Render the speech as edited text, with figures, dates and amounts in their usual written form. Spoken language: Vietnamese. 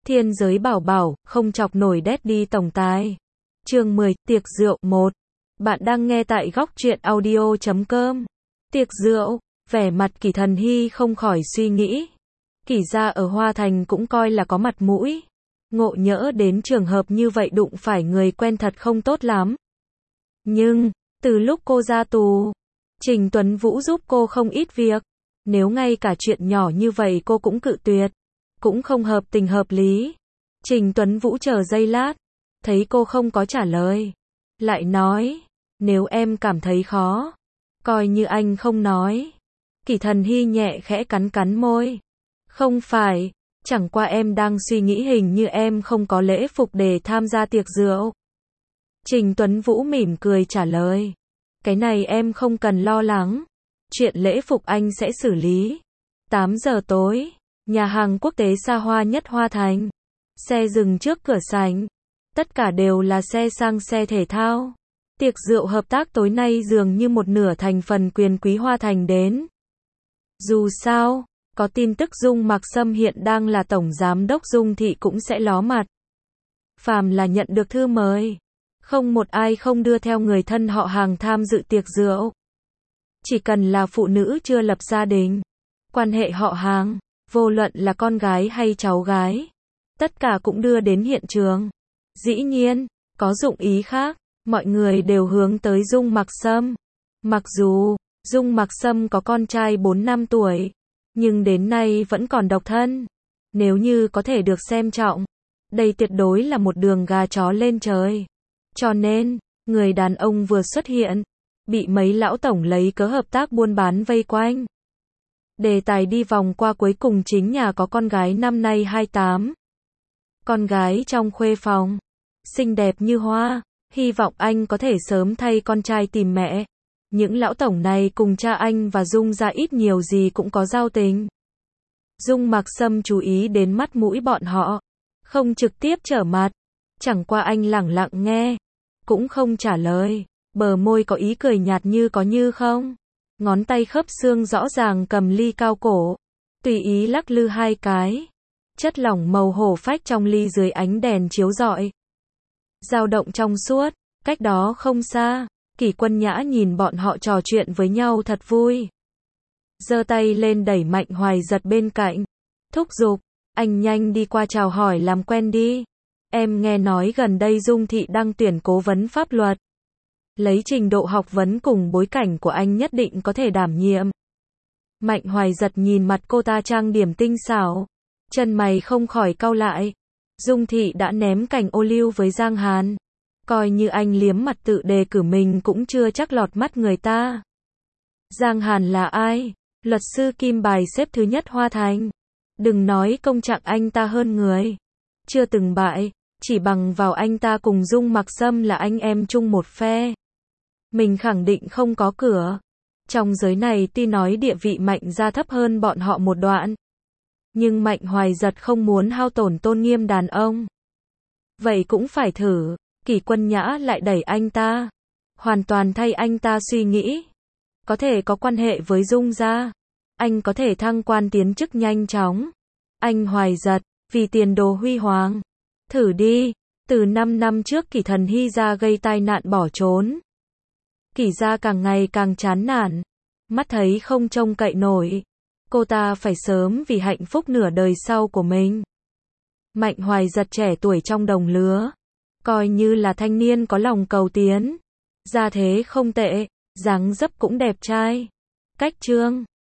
Thiên giới bảo bảo, không chọc nổi Daddy tổng tài. Chương 10, tiệc rượu 1. Bạn đang nghe tại góc truyện audio.com. Tiệc rượu, vẻ mặt Kỷ Thần Hy không khỏi suy nghĩ. Kỷ gia ở Hoa Thành cũng coi là có mặt mũi. Ngộ nhỡ đến trường hợp như vậy đụng phải người quen thật không tốt lắm. Nhưng, từ lúc cô ra tù, Trình Tuấn Vũ giúp cô không ít việc. Nếu ngay cả chuyện nhỏ như vậy cô cũng cự tuyệt, cũng không hợp tình hợp lý. Trình Tuấn Vũ chờ giây lát, thấy cô không có trả lời, lại nói, nếu em cảm thấy khó, coi như anh không nói. Kỷ Thần Hy nhẹ khẽ cắn cắn môi. Không phải, chẳng qua em đang suy nghĩ hình như em không có lễ phục để tham gia tiệc rượu. Trình Tuấn Vũ mỉm cười trả lời. Cái này em không cần lo lắng. Chuyện lễ phục anh sẽ xử lý. 8 giờ tối, nhà hàng quốc tế xa hoa nhất Hoa Thành. Xe dừng trước cửa sảnh. Tất cả đều là xe sang xe thể thao. Tiệc rượu hợp tác tối nay dường như một nửa thành phần quyền quý Hoa Thành đến. Dù sao, có tin tức Dung Mặc Sâm hiện đang là tổng giám đốc Dung Thị cũng sẽ ló mặt. Phàm là nhận được thư mời, không một ai không đưa theo người thân họ hàng tham dự tiệc rượu. Chỉ cần là phụ nữ chưa lập gia đình, quan hệ họ hàng, vô luận là con gái hay cháu gái, tất cả cũng đưa đến hiện trường. Dĩ nhiên, có dụng ý khác, mọi người đều hướng tới Dung Mặc Sâm. Mặc dù, Dung Mặc Sâm có con trai 4 năm tuổi, nhưng đến nay vẫn còn độc thân. Nếu như có thể được xem trọng, đây tuyệt đối là một đường gà chó lên trời. Cho nên, người đàn ông vừa xuất hiện, bị mấy lão tổng lấy cớ hợp tác buôn bán vây quanh. Đề tài đi vòng qua cuối cùng chính nhà có con gái năm nay 28. Con gái trong khuê phòng, xinh đẹp như hoa, hy vọng anh có thể sớm thay con trai tìm mẹ. Những lão tổng này cùng cha anh và Dung gia ít nhiều gì cũng có giao tình. Dung Mặc Sâm chú ý đến mắt mũi bọn họ, không trực tiếp trở mặt, chẳng qua anh lẳng lặng nghe, cũng không trả lời, bờ môi có ý cười nhạt như có như không. Ngón tay khớp xương rõ ràng cầm ly cao cổ, tùy ý lắc lư hai cái. Chất lỏng màu hổ phách trong ly dưới ánh đèn chiếu rọi, dao động trong suốt. Cách đó không xa, Kỷ Quân Nhã nhìn bọn họ trò chuyện với nhau thật vui. Giơ tay lên đẩy Mạnh Hoài Giật bên cạnh, thúc giục, anh nhanh đi qua chào hỏi làm quen đi. Em nghe nói gần đây Dung Thị đang tuyển cố vấn pháp luật. Lấy trình độ học vấn cùng bối cảnh của anh nhất định có thể đảm nhiệm. Mạnh Hoài Giật nhìn mặt cô ta trang điểm tinh xảo, chân mày không khỏi cau lại. Dung Thị đã ném cành ô liu với Giang Hàn. Coi như anh liếm mặt tự đề cử mình cũng chưa chắc lọt mắt người ta. Giang Hàn là ai? Luật sư kim bài xếp thứ nhất Hoa Thành. Đừng nói công trạng anh ta hơn người. Chưa từng bại, chỉ bằng vào anh ta cùng Dung Mặc Sâm là anh em chung một phe. Mình khẳng định không có cửa. Trong giới này tuy nói địa vị Mạnh gia thấp hơn bọn họ một đoạn, nhưng Mạnh Hoài Giật không muốn hao tổn tôn nghiêm đàn ông. Vậy cũng phải thử. Kỷ Quân Nhã lại đẩy anh ta, hoàn toàn thay anh ta suy nghĩ. Có thể có quan hệ với Dung gia, anh có thể thăng quan tiến chức nhanh chóng. Anh Hoài Giật, vì tiền đồ huy hoàng, thử đi. Từ 5 năm trước Kỷ Thần Hy gia gây tai nạn bỏ trốn, Kỷ gia càng ngày càng chán nản, mắt thấy không trông cậy nổi. Cô ta phải sớm vì hạnh phúc nửa đời sau của mình. Mạnh Hoài Giật trẻ tuổi trong đồng lứa, coi như là thanh niên có lòng cầu tiến. Gia thế không tệ, dáng dấp cũng đẹp trai. Cách trương,